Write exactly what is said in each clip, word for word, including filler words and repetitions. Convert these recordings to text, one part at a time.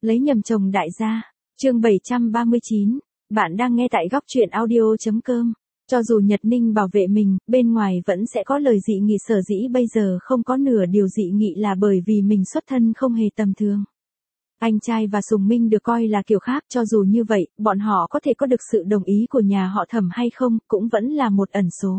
Lấy nhầm chồng đại gia. Chương bảy trăm ba mươi chín. Bạn đang nghe tại góc truyện audio chấm com. Cho dù Nhật Ninh bảo vệ mình, bên ngoài vẫn sẽ có lời dị nghị, sở dĩ bây giờ không có nửa điều dị nghị là bởi vì mình xuất thân không hề tầm thường. Anh trai và Sùng Minh được coi là kiểu khác, cho dù như vậy, bọn họ có thể có được sự đồng ý của nhà họ Thẩm hay không, cũng vẫn là một ẩn số.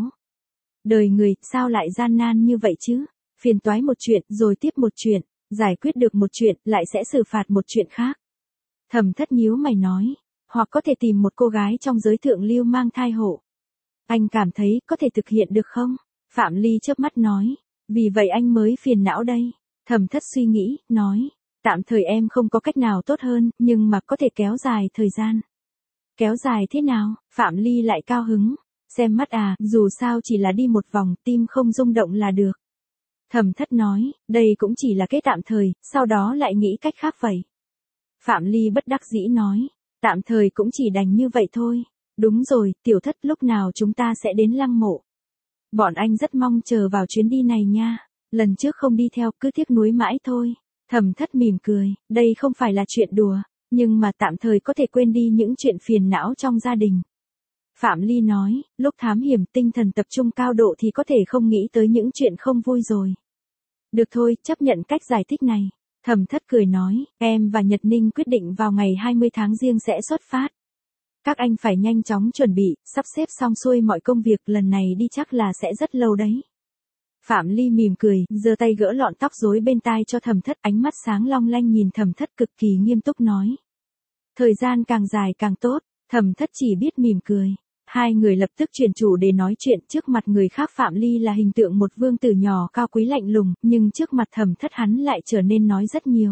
Đời người, sao lại gian nan như vậy chứ? Phiền toái một chuyện, rồi tiếp một chuyện, giải quyết được một chuyện, lại sẽ xử phạt một chuyện khác. Thẩm Thất nhíu mày nói, hoặc có thể tìm một cô gái trong giới thượng lưu mang thai hộ. Anh cảm thấy có thể thực hiện được không? Phạm Ly chớp mắt nói, vì vậy anh mới phiền não đây. Thẩm Thất suy nghĩ, nói, tạm thời em không có cách nào tốt hơn, nhưng mà có thể kéo dài thời gian. Kéo dài thế nào? Phạm Ly lại cao hứng. Xem mắt à, dù sao chỉ là đi một vòng, tim không rung động là được. Thẩm Thất nói, đây cũng chỉ là cái tạm thời, sau đó lại nghĩ cách khác vậy. Phạm Ly bất đắc dĩ nói, tạm thời cũng chỉ đành như vậy thôi. Đúng rồi, Tiểu Thất, lúc nào chúng ta sẽ đến lăng mộ? Bọn anh rất mong chờ vào chuyến đi này nha. Lần trước không đi theo, cứ tiếc nuối mãi thôi. Thẩm Thất mỉm cười, đây không phải là chuyện đùa, nhưng mà tạm thời có thể quên đi những chuyện phiền não trong gia đình. Phạm Ly nói, lúc thám hiểm tinh thần tập trung cao độ thì có thể không nghĩ tới những chuyện không vui rồi. Được thôi, chấp nhận cách giải thích này. Thẩm Thất cười nói, em và Nhật Ninh quyết định vào ngày hai mươi tháng Giêng sẽ xuất phát. Các anh phải nhanh chóng chuẩn bị, sắp xếp xong xuôi mọi công việc, lần này đi chắc là sẽ rất lâu đấy. Phạm Ly mỉm cười, giơ tay gỡ lọn tóc rối bên tai cho Thẩm Thất, ánh mắt sáng long lanh nhìn Thẩm Thất cực kỳ nghiêm túc nói. Thời gian càng dài càng tốt. Thẩm Thất chỉ biết mỉm cười. Hai người lập tức chuyển chủ để nói chuyện, trước mặt người khác Phạm Ly là hình tượng một vương tử nhỏ cao quý lạnh lùng, nhưng trước mặt Thẩm Thất hắn lại trở nên nói rất nhiều.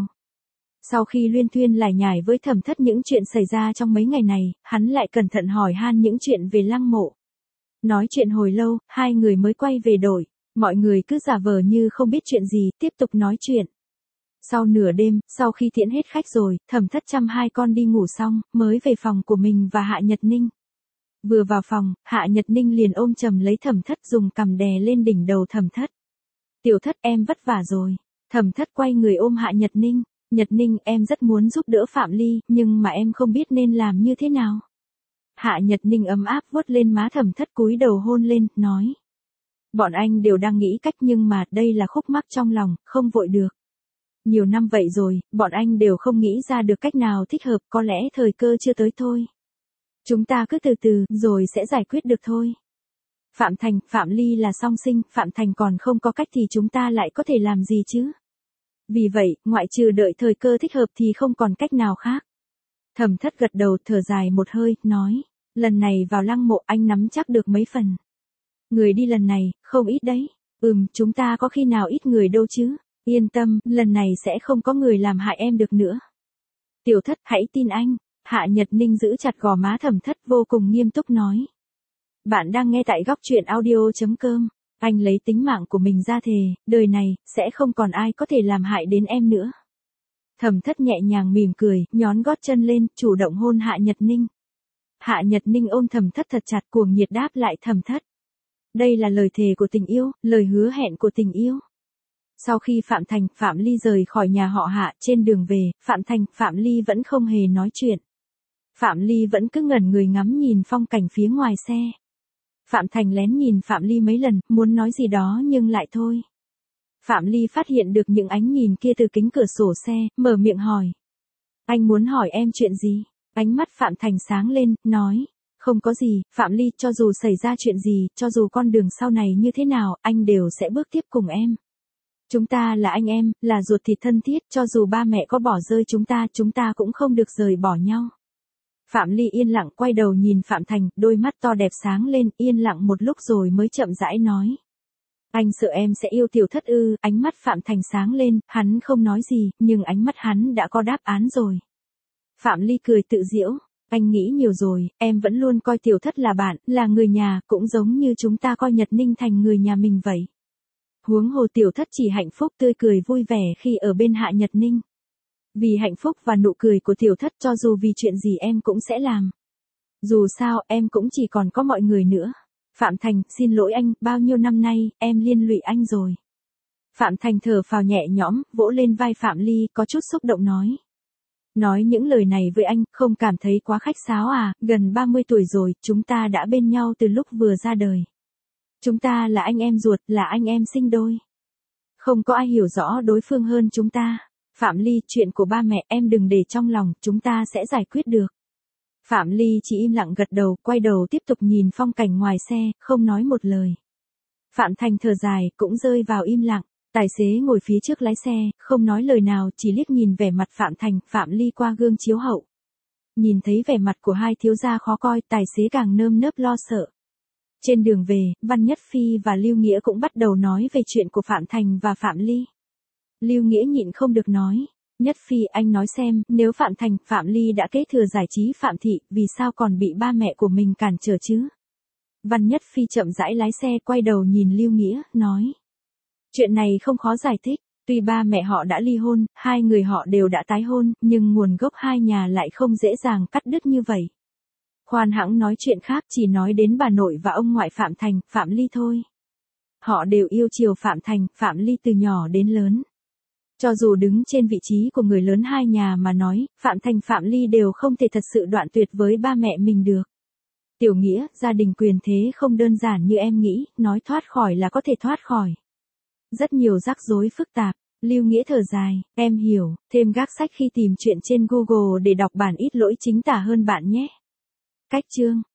Sau khi luyên thuyên lải nhải với Thẩm Thất những chuyện xảy ra trong mấy ngày này, hắn lại cẩn thận hỏi han những chuyện về lăng mộ. Nói chuyện hồi lâu, hai người mới quay về đổi. Mọi người cứ giả vờ như không biết chuyện gì, tiếp tục nói chuyện. Sau nửa đêm, sau khi tiễn hết khách rồi, Thẩm Thất chăm hai con đi ngủ xong, mới về phòng của mình và Hạ Nhật Ninh. Vừa vào phòng, Hạ Nhật Ninh liền ôm chầm lấy Thẩm Thất, dùng cằm đè lên đỉnh đầu Thẩm Thất. Tiểu Thất, em vất vả rồi. Thẩm Thất quay người ôm Hạ Nhật Ninh. Nhật Ninh, em rất muốn giúp đỡ Phạm Ly, nhưng mà em không biết nên làm như thế nào. Hạ Nhật Ninh ấm áp vuốt lên má Thẩm Thất, cúi đầu hôn lên, nói. Bọn anh đều đang nghĩ cách, nhưng mà đây là khúc mắc trong lòng, không vội được. Nhiều năm vậy rồi, bọn anh đều không nghĩ ra được cách nào thích hợp, có lẽ thời cơ chưa tới thôi. Chúng ta cứ từ từ, rồi sẽ giải quyết được thôi. Phạm Thành, Phạm Ly là song sinh, Phạm Thành còn không có cách thì chúng ta lại có thể làm gì chứ? Vì vậy, ngoại trừ đợi thời cơ thích hợp thì không còn cách nào khác. Thẩm Thất gật đầu, thở dài một hơi, nói. Lần này vào lăng mộ anh nắm chắc được mấy phần. Người đi lần này, không ít đấy. Ừm, chúng ta có khi nào ít người đâu chứ? Yên tâm, lần này sẽ không có người làm hại em được nữa. Tiểu Thất, hãy tin anh. Hạ Nhật Ninh giữ chặt gò má Thẩm Thất, vô cùng nghiêm túc nói. Bạn đang nghe tại góc truyện audio chấm com. Anh lấy tính mạng của mình ra thề, đời này, sẽ không còn ai có thể làm hại đến em nữa. Thẩm Thất nhẹ nhàng mỉm cười, nhón gót chân lên, chủ động hôn Hạ Nhật Ninh. Hạ Nhật Ninh ôm Thẩm Thất thật chặt, cuồng nhiệt đáp lại Thẩm Thất. Đây là lời thề của tình yêu, lời hứa hẹn của tình yêu. Sau khi Phạm Thành, Phạm Ly rời khỏi nhà họ Hạ, trên đường về, Phạm Thành, Phạm Ly vẫn không hề nói chuyện. Phạm Ly vẫn cứ ngẩn người ngắm nhìn phong cảnh phía ngoài xe. Phạm Thành lén nhìn Phạm Ly mấy lần, muốn nói gì đó nhưng lại thôi. Phạm Ly phát hiện được những ánh nhìn kia từ kính cửa sổ xe, mở miệng hỏi. Anh muốn hỏi em chuyện gì? Ánh mắt Phạm Thành sáng lên, nói. Không có gì, Phạm Ly, cho dù xảy ra chuyện gì, cho dù con đường sau này như thế nào, anh đều sẽ bước tiếp cùng em. Chúng ta là anh em, là ruột thịt thân thiết, cho dù ba mẹ có bỏ rơi chúng ta, chúng ta cũng không được rời bỏ nhau. Phạm Ly yên lặng quay đầu nhìn Phạm Thành, đôi mắt to đẹp sáng lên, yên lặng một lúc rồi mới chậm rãi nói. Anh sợ em sẽ yêu Tiểu Thất ư? Ánh mắt Phạm Thành sáng lên, hắn không nói gì, nhưng ánh mắt hắn đã có đáp án rồi. Phạm Ly cười tự giễu, anh nghĩ nhiều rồi, em vẫn luôn coi Tiểu Thất là bạn, là người nhà, cũng giống như chúng ta coi Nhật Ninh thành người nhà mình vậy. Huống hồ Tiểu Thất chỉ hạnh phúc tươi cười vui vẻ khi ở bên Hạ Nhật Ninh. Vì hạnh phúc và nụ cười của Tiểu Thất, cho dù vì chuyện gì em cũng sẽ làm. Dù sao, em cũng chỉ còn có mọi người nữa. Phạm Thành, xin lỗi anh, bao nhiêu năm nay, em liên lụy anh rồi. Phạm Thành thở phào nhẹ nhõm, vỗ lên vai Phạm Ly, có chút xúc động nói. Nói những lời này với anh, không cảm thấy quá khách sáo à, gần ba mươi tuổi rồi, chúng ta đã bên nhau từ lúc vừa ra đời. Chúng ta là anh em ruột, là anh em sinh đôi. Không có ai hiểu rõ đối phương hơn chúng ta. Phạm Ly, chuyện của ba mẹ em đừng để trong lòng, chúng ta sẽ giải quyết được. Phạm Ly chỉ im lặng gật đầu, quay đầu tiếp tục nhìn phong cảnh ngoài xe, không nói một lời. Phạm Thành thở dài, cũng rơi vào im lặng. Tài xế ngồi phía trước lái xe, không nói lời nào, chỉ liếc nhìn vẻ mặt Phạm Thành, Phạm Ly qua gương chiếu hậu. Nhìn thấy vẻ mặt của hai thiếu gia khó coi, tài xế càng nơm nớp lo sợ. Trên đường về, Văn Nhất Phi và Lưu Nghĩa cũng bắt đầu nói về chuyện của Phạm Thành và Phạm Ly. Lưu Nghĩa nhịn không được nói. Nhất Phi, anh nói xem, nếu Phạm Thành, Phạm Ly đã kế thừa giải trí Phạm Thị, vì sao còn bị ba mẹ của mình cản trở chứ? Văn Nhất Phi chậm rãi lái xe, quay đầu nhìn Lưu Nghĩa, nói. Chuyện này không khó giải thích, tuy ba mẹ họ đã ly hôn, hai người họ đều đã tái hôn, nhưng nguồn gốc hai nhà lại không dễ dàng cắt đứt như vậy. Khoan hãng nói chuyện khác, chỉ nói đến bà nội và ông ngoại Phạm Thành, Phạm Ly thôi. Họ đều yêu chiều Phạm Thành, Phạm Ly từ nhỏ đến lớn. Cho dù đứng trên vị trí của người lớn hai nhà mà nói, Phạm Thành Phạm Ly đều không thể thật sự đoạn tuyệt với ba mẹ mình được. Tiểu Nghĩa, gia đình quyền thế không đơn giản như em nghĩ, nói thoát khỏi là có thể thoát khỏi. Rất nhiều rắc rối phức tạp. Lưu Nghĩa thở dài, em hiểu, thêm gác sách khi tìm chuyện trên Google để đọc bản ít lỗi chính tả hơn bạn nhé. Cách chương